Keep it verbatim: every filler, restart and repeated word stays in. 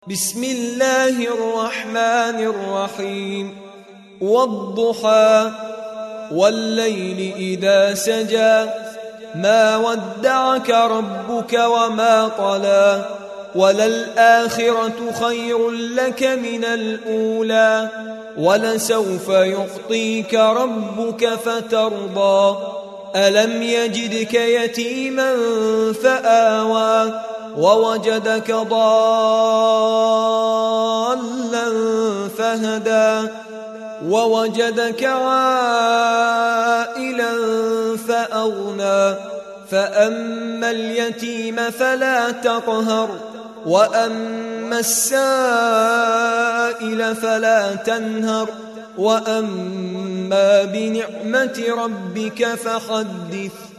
بسم الله الرحمن الرحيم والضحى والليل إذا سجى ما ودعك ربك وما قلى وللآخرة خير لك من الأولى ولسوف يعطيك ربك فترضى ألم يجدك يتيما فآوى ووجدك ضالا فهدى ووجدك عائلا فأغنى فأما اليتيم فلا تقهر وأما السائل فلا تنهر وأما بنعمة ربك فحدث.